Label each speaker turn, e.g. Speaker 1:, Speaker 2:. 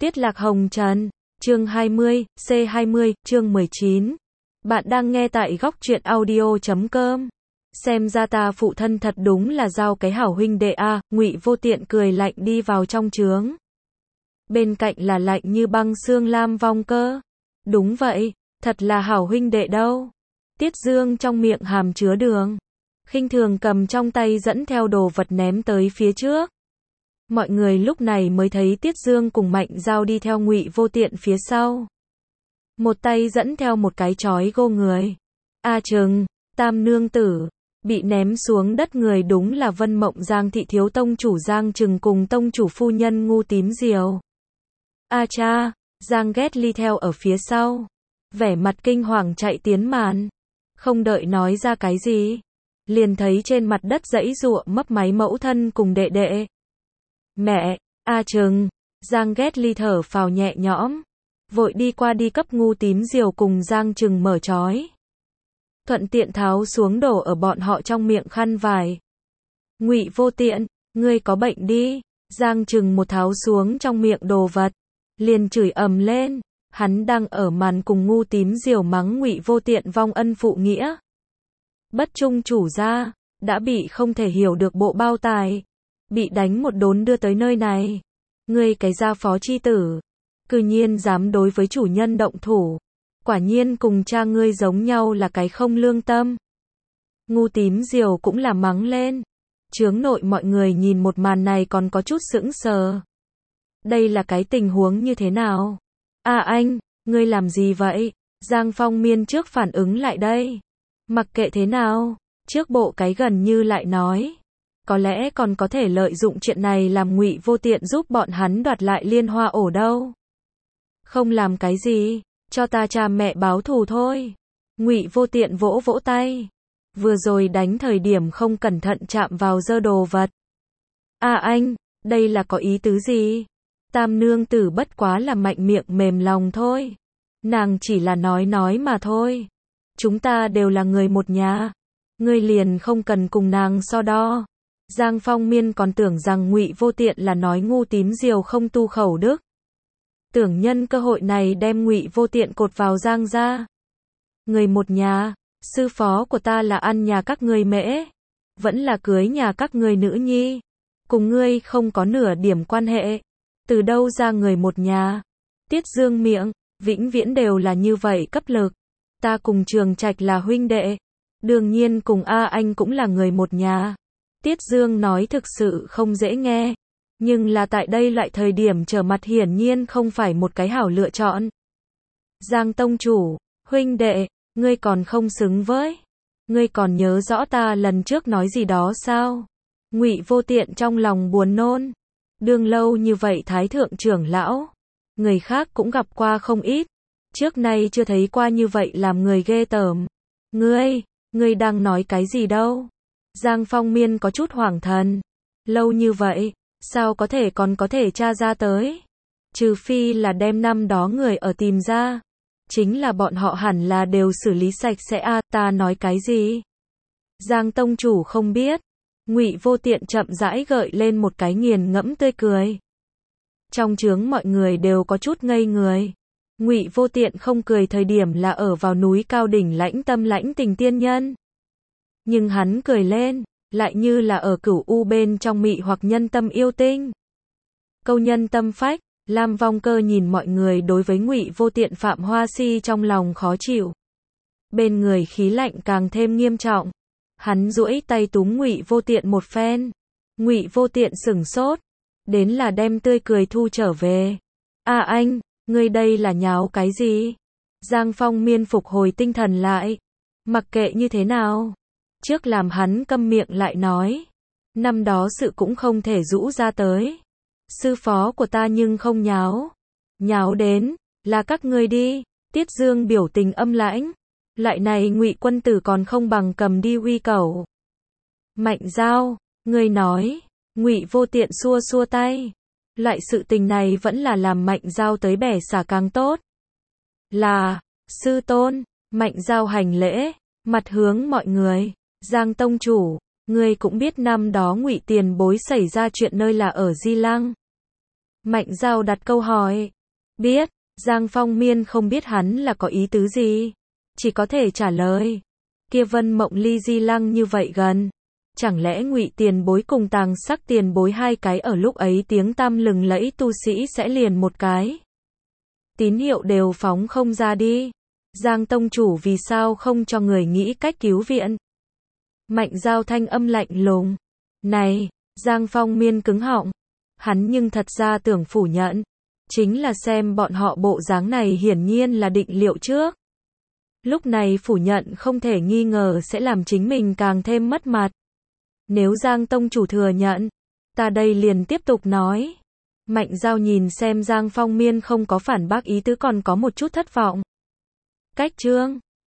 Speaker 1: Tiết Lạc Hồng Trần, chương 20, C20, chương 19. Bạn đang nghe tại góc truyện audio.com. Xem ra ta phụ thân thật đúng là giao cái hảo huynh đệ a. Ngụy Vô Tiện cười lạnh đi vào trong trướng. Bên cạnh là lạnh như băng xương Lam Vong Cơ. Đúng vậy, thật là hảo huynh đệ đâu. Tiết Dương trong miệng hàm chứa đường, khinh thường cầm trong tay dẫn theo đồ vật ném tới phía trước. Mọi người lúc này mới thấy Tiết Dương cùng Mạnh Giao đi theo Ngụy Vô Tiện phía sau. Một tay dẫn theo một cái chói gô người. A Trừng, Tam nương tử, bị ném xuống đất người đúng là Vân Mộng Giang thị thiếu tông chủ Giang Trừng cùng tông chủ phu nhân Ngu Tím Diều. A cha, Giang Ghét Ly theo ở phía sau, vẻ mặt kinh hoàng chạy tiến màn. Không đợi nói ra cái gì, liền thấy trên mặt đất giãy giụa mấp máy mẫu thân cùng đệ đệ. Mẹ, A Trừng, Giang Ghét Ly thở phào nhẹ nhõm, vội đi qua đi cấp Ngu Tím Diều cùng Giang Trừng mở trói. Thuận tiện tháo xuống đổ ở bọn họ trong miệng khăn vải. Ngụy Vô Tiện, ngươi có bệnh đi. Giang Trừng một tháo xuống trong miệng đồ vật, liền chửi ầm lên, hắn đang ở màn cùng Ngu Tím Diều mắng Ngụy Vô Tiện vong ân phụ nghĩa. Bất trung chủ gia, đã bị không thể hiểu được bộ bao tài, bị đánh một đốn đưa tới nơi này. Ngươi cái gia phó chi tử, cư nhiên dám đối với chủ nhân động thủ, quả nhiên cùng cha ngươi giống nhau là cái không lương tâm. Ngu Tím Diều cũng là mắng lên. Chướng nội mọi người nhìn một màn này còn có chút sững sờ. Đây là cái tình huống như thế nào? À anh, ngươi làm gì vậy? Giang Phong Miên trước phản ứng lại đây. Mặc kệ thế nào, trước bộ cái gần như lại nói, có lẽ còn có thể lợi dụng chuyện này làm Ngụy Vô Tiện giúp bọn hắn đoạt lại Liên Hoa ổ đâu. Không làm cái gì, cho ta cha mẹ báo thù thôi. Ngụy Vô Tiện vỗ vỗ tay. Vừa rồi đánh thời điểm không cẩn thận chạm vào dơ đồ vật. À anh, đây là có ý tứ gì? Tam nương tử bất quá là mạnh miệng mềm lòng thôi. Nàng chỉ là nói mà thôi. Chúng ta đều là người một nhà. Ngươi liền không cần cùng nàng so đo. Giang Phong Miên còn tưởng rằng Ngụy Vô Tiện là nói Ngu Tím Diều không tu khẩu đức. Tưởng nhân cơ hội này đem Ngụy Vô Tiện cột vào Giang gia. Người một nhà, sư phó của ta là ăn nhà các ngươi mễ, vẫn là cưới nhà các ngươi nữ nhi, cùng ngươi không có nửa điểm quan hệ. Từ đâu ra người một nhà? Tiết Dương miệng, vĩnh viễn đều là như vậy cấp lực. Ta cùng Trường Trạch là huynh đệ, đương nhiên cùng A Anh cũng là người một nhà. Tiết Dương nói thực sự không dễ nghe, nhưng là tại đây loại thời điểm trở mặt hiển nhiên không phải một cái hảo lựa chọn. Giang tông chủ, huynh đệ, ngươi còn không xứng với. Ngươi còn nhớ rõ ta lần trước nói gì đó sao? Ngụy Vô Tiện trong lòng buồn nôn. Đương lâu như vậy thái thượng trưởng lão, người khác cũng gặp qua không ít, trước nay chưa thấy qua như vậy làm người ghê tởm. Ngươi đang nói cái gì đâu? Giang Phong Miên có chút hoảng thần. Lâu như vậy, sao có thể còn có thể tra ra tới? Trừ phi là đem năm đó người ở tìm ra. Chính là bọn họ hẳn là đều xử lý sạch sẽ a. Ta nói cái gì? Giang tông chủ không biết. Ngụy Vô Tiện chậm rãi gợi lên một cái nghiền ngẫm tươi cười. Trong trướng mọi người đều có chút ngây người. Ngụy Vô Tiện không cười thời điểm là ở vào núi cao đỉnh lãnh tâm lãnh tình tiên nhân. Nhưng hắn cười lên, lại như là ở cửu u bên trong mị hoặc nhân tâm yêu tinh. Câu nhân tâm phách. Lam Vong Cơ nhìn mọi người đối với Ngụy Vô Tiện phạm hoa si trong lòng khó chịu. Bên người khí lạnh càng thêm nghiêm trọng. Hắn duỗi tay túm Ngụy Vô Tiện một phen. Ngụy Vô Tiện sửng sốt, đến là đem tươi cười thu trở về. À anh, ngươi đây là nháo cái gì? Giang Phong Miên phục hồi tinh thần lại. Mặc kệ như thế nào, trước làm hắn câm miệng lại nói. Năm đó sự cũng không thể rũ ra tới. Sư phó của ta nhưng không nháo. Nháo đến, là các ngươi đi. Tiết Dương biểu tình âm lãnh. Lại này Ngụy quân tử còn không bằng cầm đi uy cẩu. Mạnh Giao, ngươi nói. Ngụy Vô Tiện xua xua tay. Loại sự tình này vẫn là làm Mạnh Giao tới bẻ xả càng tốt. Là, sư tôn. Mạnh Giao hành lễ, mặt hướng mọi người. Giang tông chủ, ngươi cũng biết năm đó Ngụy tiền bối xảy ra chuyện nơi là ở Di Lăng. Mạnh Giao đặt câu hỏi. Biết. Giang Phong Miên không biết hắn là có ý tứ gì. Chỉ có thể trả lời. Kia Vân Mộng Ly Di Lăng như vậy gần. Chẳng lẽ Ngụy Tiền Bối cùng Tàng Sắc Tiền Bối hai cái ở lúc ấy tiếng tăm lừng lẫy tu sĩ sẽ liền một cái tín hiệu đều phóng không ra đi. Giang tông chủ vì sao không cho người nghĩ cách cứu viện? Mạnh Giao thanh âm lạnh lùng. Này, Giang Phong Miên cứng họng. Hắn nhưng thật ra tưởng phủ nhận. Chính là xem bọn họ bộ dáng này hiển nhiên là định liệu trước. Lúc này phủ nhận không thể nghi ngờ sẽ làm chính mình càng thêm mất mặt. Nếu Giang tông chủ thừa nhận, ta đây liền tiếp tục nói. Mạnh Giao nhìn xem Giang Phong Miên không có phản bác ý tứ còn có một chút thất vọng. Cách chương